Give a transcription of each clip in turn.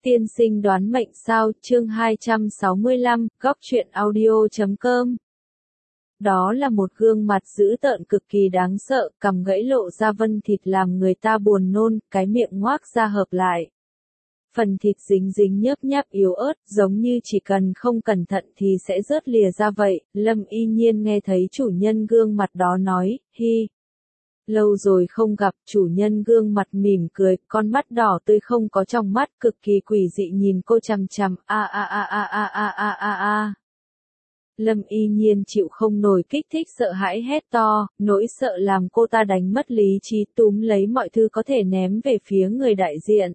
Tiên sinh đoán mệnh sao, chương 265, góc truyện audio.com. Đó là một gương mặt dữ tợn cực kỳ đáng sợ, cằm gãy lộ ra vân thịt làm người ta buồn nôn, cái miệng ngoác ra hợp lại. Phần thịt dính dính nhớp nháp yếu ớt, giống như chỉ cần không cẩn thận thì sẽ rớt lìa ra vậy. Lâm Y Nhiên nghe thấy chủ nhân gương mặt đó nói, hi. Lâu rồi không gặp, chủ nhân gương mặt mỉm cười, con mắt đỏ tươi không có trong mắt, cực kỳ quỷ dị nhìn cô chằm chằm, a. Lâm Y Nhiên chịu không nổi kích thích sợ hãi hét to, nỗi sợ làm cô ta đánh mất lý trí túm lấy mọi thứ có thể ném về phía người đại diện.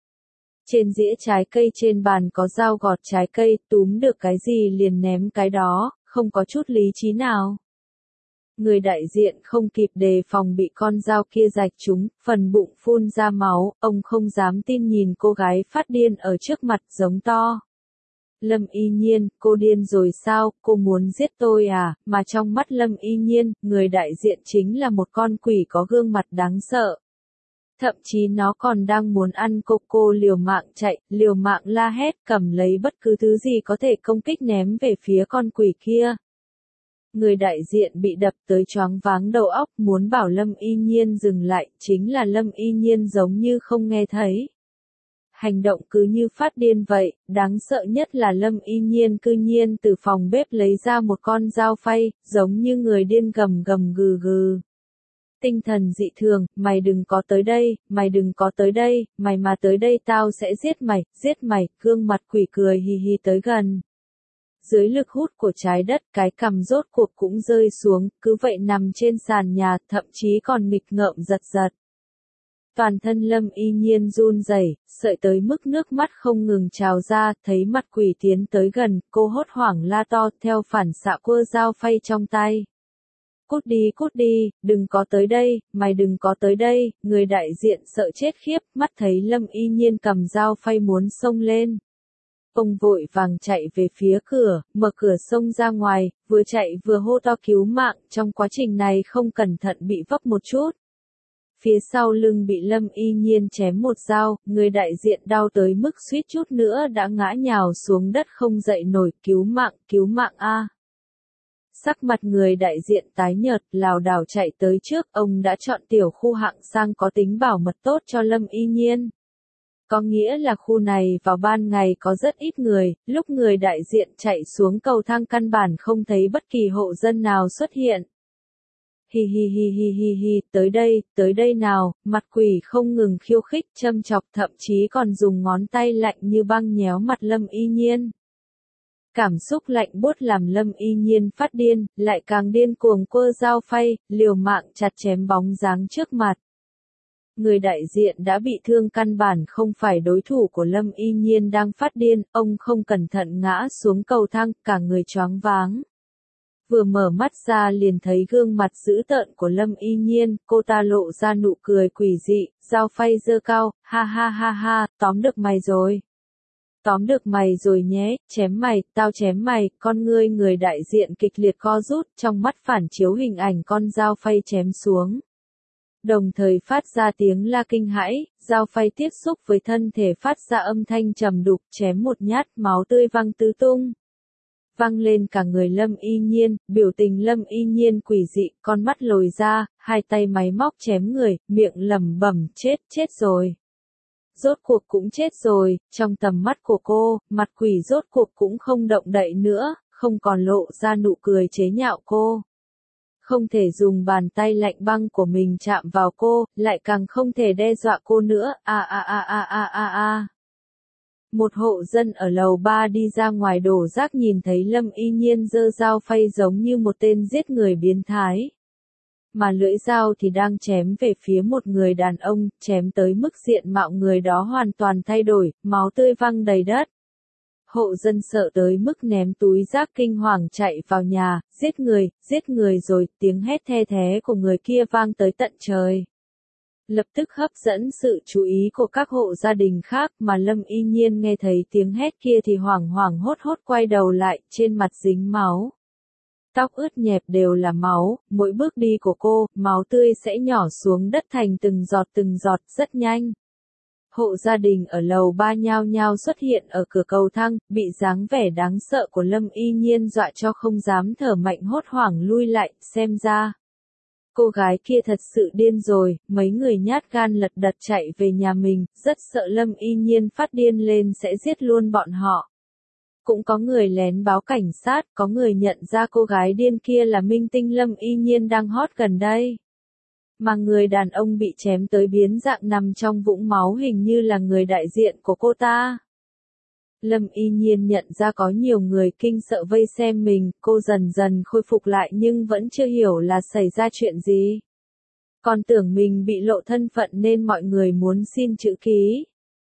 Trên dĩa trái cây trên bàn có dao gọt trái cây, túm được cái gì liền ném cái đó, không có chút lý trí nào. Người đại diện không kịp đề phòng bị con dao kia rạch trúng, phần bụng phun ra máu, ông không dám tin nhìn cô gái phát điên ở trước mặt giống to. Lâm Y Nhiên, cô điên rồi sao, cô muốn giết tôi à, mà trong mắt Lâm Y Nhiên, người đại diện chính là một con quỷ có gương mặt đáng sợ. Thậm chí nó còn đang muốn ăn cô liều mạng chạy, liều mạng la hét cầm lấy bất cứ thứ gì có thể công kích ném về phía con quỷ kia. Người đại diện bị đập tới choáng váng đầu óc muốn bảo Lâm Y Nhiên dừng lại, chính là Lâm Y Nhiên giống như không nghe thấy. Hành động cứ như phát điên vậy, đáng sợ nhất là Lâm Y Nhiên cư nhiên từ phòng bếp lấy ra một con dao phay, giống như người điên gầm gầm gừ gừ. Tinh thần dị thường, mày đừng có tới đây, mày đừng có tới đây, mày mà tới đây tao sẽ giết mày, gương mặt quỷ cười hì hì tới gần. Dưới lực hút của trái đất, cái cằm rốt cuộc cũng rơi xuống, cứ vậy nằm trên sàn nhà, thậm chí còn nghịch ngợm giật giật. Toàn thân Lâm Y Nhiên run rẩy, sợi tới mức nước mắt không ngừng trào ra, thấy mặt quỷ tiến tới gần, cô hốt hoảng la to, theo phản xạ quơ dao phay trong tay. Cút đi, đừng có tới đây, mày đừng có tới đây, người đại diện sợ chết khiếp, mắt thấy Lâm Y Nhiên cầm dao phay muốn xông lên. Ông vội vàng chạy về phía cửa, mở cửa xông ra ngoài, vừa chạy vừa hô to cứu mạng, trong quá trình này không cẩn thận bị vấp một chút. Phía sau lưng bị Lâm Y Nhiên chém một dao, người đại diện đau tới mức suýt chút nữa đã ngã nhào xuống đất không dậy nổi, cứu mạng a. Sắc mặt người đại diện tái nhợt, lảo đảo chạy tới trước, ông đã chọn tiểu khu hạng sang có tính bảo mật tốt cho Lâm Y Nhiên. Có nghĩa là khu này vào ban ngày có rất ít người, lúc người đại diện chạy xuống cầu thang căn bản không thấy bất kỳ hộ dân nào xuất hiện. Hi, tới đây nào, mặt quỷ không ngừng khiêu khích châm chọc thậm chí còn dùng ngón tay lạnh như băng nhéo mặt Lâm Y Nhiên. Cảm xúc lạnh buốt làm Lâm Y Nhiên phát điên, lại càng điên cuồng quơ dao phay, liều mạng chặt chém bóng dáng trước mặt. Người đại diện đã bị thương căn bản không phải đối thủ của Lâm Y Nhiên đang phát điên, ông không cẩn thận ngã xuống cầu thang, cả người choáng váng. Vừa mở mắt ra liền thấy gương mặt dữ tợn của Lâm Y Nhiên, cô ta lộ ra nụ cười quỷ dị, dao phay giơ cao, ha, tóm được mày rồi. Tóm được mày rồi nhé, chém mày, tao chém mày, con ngươi người đại diện kịch liệt co rút, trong mắt phản chiếu hình ảnh con dao phay chém xuống. Đồng thời phát ra tiếng la kinh hãi, dao phay tiếp xúc với thân thể phát ra âm thanh trầm đục, chém một nhát, máu tươi văng tứ tung. Văng lên cả người Lâm Y Nhiên, biểu tình Lâm Y Nhiên quỷ dị, con mắt lồi ra, hai tay máy móc chém người, miệng lẩm bẩm, chết rồi. Rốt cuộc cũng chết rồi, trong tầm mắt của cô, mặt quỷ rốt cuộc cũng không động đậy nữa, không còn lộ ra nụ cười chế nhạo cô. Không thể dùng bàn tay lạnh băng của mình chạm vào cô, lại càng không thể đe dọa cô nữa, a. Một hộ dân ở lầu 3 đi ra ngoài đổ rác nhìn thấy Lâm Y Nhiên giơ dao phay giống như một tên giết người biến thái. Mà lưỡi dao thì đang chém về phía một người đàn ông, chém tới mức diện mạo người đó hoàn toàn thay đổi, máu tươi văng đầy đất. Hộ dân sợ tới mức ném túi rác kinh hoàng chạy vào nhà, giết người rồi, tiếng hét the thé của người kia vang tới tận trời. Lập tức hấp dẫn sự chú ý của các hộ gia đình khác mà Lâm Y Nhiên nghe thấy tiếng hét kia thì hoảng hốt quay đầu lại, trên mặt dính máu. Tóc ướt nhẹp đều là máu, mỗi bước đi của cô, máu tươi sẽ nhỏ xuống đất thành từng giọt rất nhanh. Hộ gia đình ở lầu 3 nhao nhao xuất hiện ở cửa cầu thang, bị dáng vẻ đáng sợ của Lâm Y Nhiên dọa cho không dám thở mạnh, hốt hoảng lui lại, xem ra cô gái kia thật sự điên rồi. Mấy người nhát gan lật đật chạy về nhà mình, rất sợ Lâm Y Nhiên phát điên lên sẽ giết luôn bọn họ. Cũng có người lén báo cảnh sát, có người nhận ra cô gái điên kia là minh tinh Lâm Y Nhiên đang hot gần đây. Mà người đàn ông bị chém tới biến dạng nằm trong vũng máu hình như là người đại diện của cô ta. Lâm Y Nhiên nhận ra có nhiều người kinh sợ vây xem mình, cô dần dần khôi phục lại nhưng vẫn chưa hiểu là xảy ra chuyện gì. Còn tưởng mình bị lộ thân phận nên mọi người muốn xin chữ ký.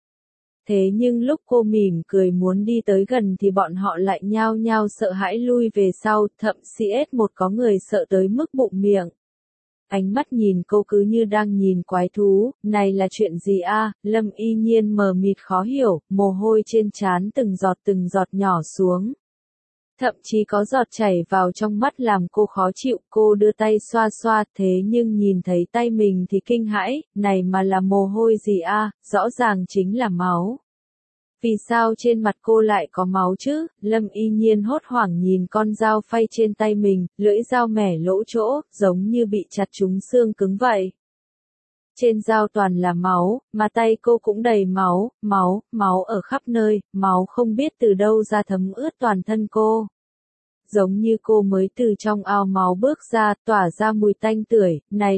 Thế nhưng lúc cô mỉm cười muốn đi tới gần thì bọn họ lại nhao nhao sợ hãi lui về sau, thậm chí S1 có người sợ tới mức bụng miệng. Ánh mắt nhìn cô cứ như đang nhìn quái thú, này là chuyện gì a? Lâm Y Nhiên mờ mịt khó hiểu, mồ hôi trên trán từng giọt nhỏ xuống. Thậm chí có giọt chảy vào trong mắt làm cô khó chịu, cô đưa tay xoa xoa thế nhưng nhìn thấy tay mình thì kinh hãi, này mà là mồ hôi gì a? Rõ ràng chính là máu. Vì sao trên mặt cô lại có máu chứ? Lâm Y Nhiên hốt hoảng nhìn con dao phay trên tay mình, lưỡi dao mẻ lỗ chỗ, giống như bị chặt trúng xương cứng vậy. Trên dao toàn là máu, mà tay cô cũng đầy máu, máu ở khắp nơi, máu không biết từ đâu ra thấm ướt toàn thân cô. Giống như cô mới từ trong ao máu bước ra, tỏa ra mùi tanh tưởi, này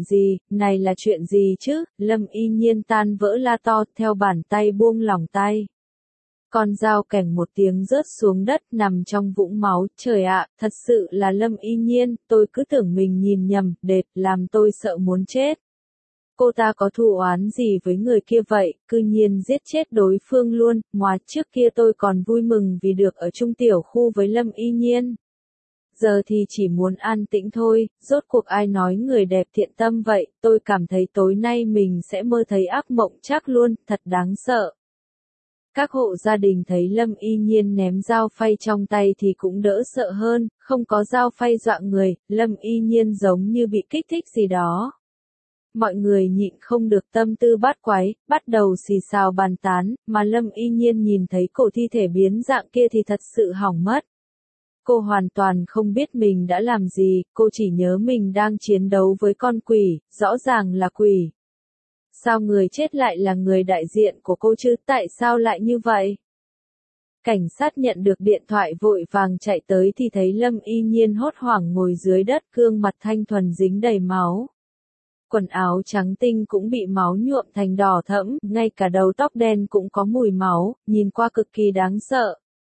là chuyện gì chứ? Lâm Y Nhiên tan vỡ la to, theo bàn tay buông lỏng tay. Con dao kẻng một tiếng rớt xuống đất nằm trong vũng máu, trời ạ, thật sự là Lâm Y Nhiên, tôi cứ tưởng mình nhìn nhầm, đệt, làm tôi sợ muốn chết. Cô ta có thù oán gì với người kia vậy, cư nhiên giết chết đối phương luôn, mà trước kia tôi còn vui mừng vì được ở chung tiểu khu với Lâm Y Nhiên. Giờ thì chỉ muốn an tĩnh thôi, rốt cuộc ai nói người đẹp thiện tâm vậy, tôi cảm thấy tối nay mình sẽ mơ thấy ác mộng chắc luôn, thật đáng sợ. Các hộ gia đình thấy Lâm Y Nhiên ném dao phay trong tay thì cũng đỡ sợ hơn, không có dao phay dọa người, Lâm Y Nhiên giống như bị kích thích gì đó. Mọi người nhịn không được tâm tư bát quái, bắt đầu xì xào bàn tán, mà Lâm Y Nhiên nhìn thấy cổ thi thể biến dạng kia thì thật sự hỏng mất. Cô hoàn toàn không biết mình đã làm gì, cô chỉ nhớ mình đang chiến đấu với con quỷ, rõ ràng là quỷ. Sao người chết lại là người đại diện của cô chứ, tại sao lại như vậy? Cảnh sát nhận được điện thoại vội vàng chạy tới thì thấy Lâm Y Nhiên hốt hoảng ngồi dưới đất, gương mặt thanh thuần dính đầy máu. Quần áo trắng tinh cũng bị máu nhuộm thành đỏ thẫm, ngay cả đầu tóc đen cũng có mùi máu, nhìn qua cực kỳ đáng sợ.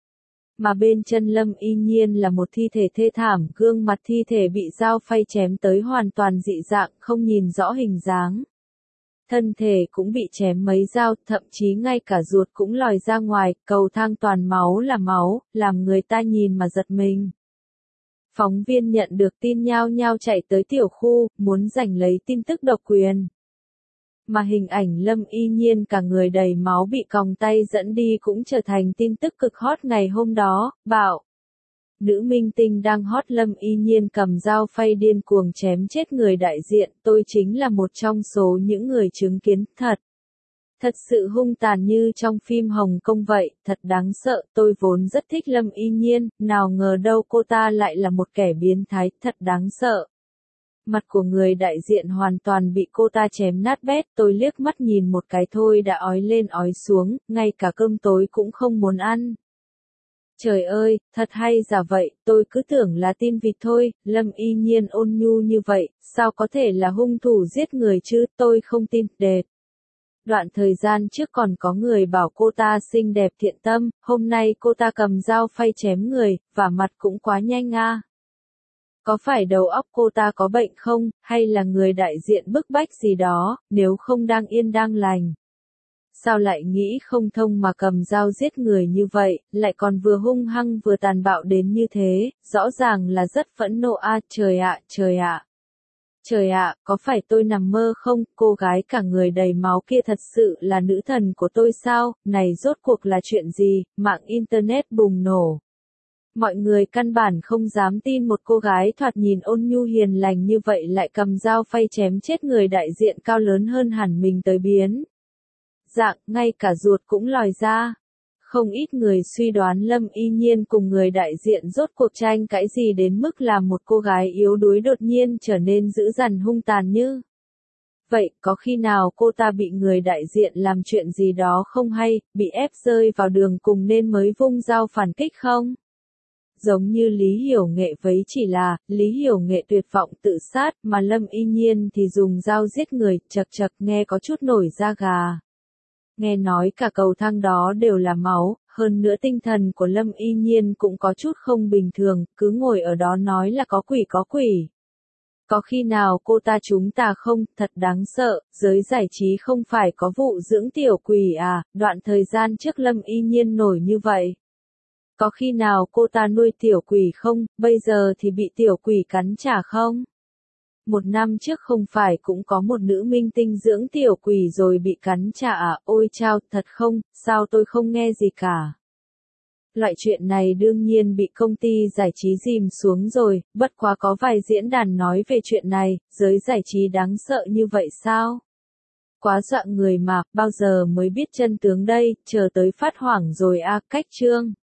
Mà bên chân Lâm Y Nhiên là một thi thể thê thảm, gương mặt thi thể bị dao phay chém tới hoàn toàn dị dạng, không nhìn rõ hình dáng. Thân thể cũng bị chém mấy dao, thậm chí ngay cả ruột cũng lòi ra ngoài, cầu thang toàn máu, làm người ta nhìn mà giật mình. Phóng viên nhận được tin nhao nhao chạy tới tiểu khu, muốn giành lấy tin tức độc quyền. Mà hình ảnh Lâm Y Nhiên cả người đầy máu bị còng tay dẫn đi cũng trở thành tin tức cực hot ngày hôm đó, bạo. Nữ minh tinh đang hot Lâm Y Nhiên cầm dao phay điên cuồng chém chết người đại diện, tôi chính là một trong số những người chứng kiến, thật sự hung tàn như trong phim Hồng Kông vậy, thật đáng sợ, tôi vốn rất thích Lâm Y Nhiên, nào ngờ đâu cô ta lại là một kẻ biến thái, thật đáng sợ. Mặt của người đại diện hoàn toàn bị cô ta chém nát bét, tôi liếc mắt nhìn một cái thôi đã ói lên ói xuống, ngay cả cơm tối cũng không muốn ăn. Trời ơi, thật hay giả vậy, tôi cứ tưởng là tin vịt thôi, Lâm Y Nhiên ôn nhu như vậy, sao có thể là hung thủ giết người chứ, tôi không tin, đệt. Đoạn thời gian trước còn có người bảo cô ta xinh đẹp thiện tâm, hôm nay cô ta cầm dao phay chém người, và mặt cũng quá nhanh a. Có phải đầu óc cô ta có bệnh không, hay là người đại diện bức bách gì đó, nếu không đang yên đang lành. Sao lại nghĩ không thông mà cầm dao giết người như vậy, lại còn vừa hung hăng vừa tàn bạo đến như thế, rõ ràng là rất phẫn nộ a, trời ạ, trời ạ. Trời ạ, có phải tôi nằm mơ không, cô gái cả người đầy máu kia thật sự là nữ thần của tôi sao, này rốt cuộc là chuyện gì, mạng Internet bùng nổ. Mọi người căn bản không dám tin một cô gái thoạt nhìn ôn nhu hiền lành như vậy lại cầm dao phay chém chết người đại diện cao lớn hơn hẳn mình tới biến dạng, ngay cả ruột cũng lòi ra. Không ít người suy đoán Lâm Y Nhiên cùng người đại diện rốt cuộc tranh cãi gì đến mức làm một cô gái yếu đuối đột nhiên trở nên dữ dằn hung tàn như. Vậy, có khi nào cô ta bị người đại diện làm chuyện gì đó không hay, bị ép rơi vào đường cùng nên mới vung dao phản kích không? Giống như Lý Hiểu Nghệ vấy chỉ là, Lý Hiểu Nghệ tuyệt vọng tự sát, mà Lâm Y Nhiên thì dùng dao giết người, chật chật nghe có chút nổi da gà. Nghe nói cả cầu thang đó đều là máu, hơn nữa tinh thần của Lâm Y Nhiên cũng có chút không bình thường, cứ ngồi ở đó nói là có quỷ có quỷ. Có khi nào cô ta chúng ta không, thật đáng sợ, giới giải trí không phải có vụ dưỡng tiểu quỷ à, đoạn thời gian trước Lâm Y Nhiên nổi như vậy. Có khi nào cô ta nuôi tiểu quỷ không, bây giờ thì bị tiểu quỷ cắn trả không? Một năm trước không phải cũng có một nữ minh tinh dưỡng tiểu quỷ rồi bị cắn trả à, ôi chao, thật không, sao tôi không nghe gì cả. Loại chuyện này đương nhiên bị công ty giải trí dìm xuống rồi, bất quá có vài diễn đàn nói về chuyện này, giới giải trí đáng sợ như vậy sao? Quá dọa người mà, bao giờ mới biết chân tướng đây, chờ tới phát hoảng rồi a, cách chương.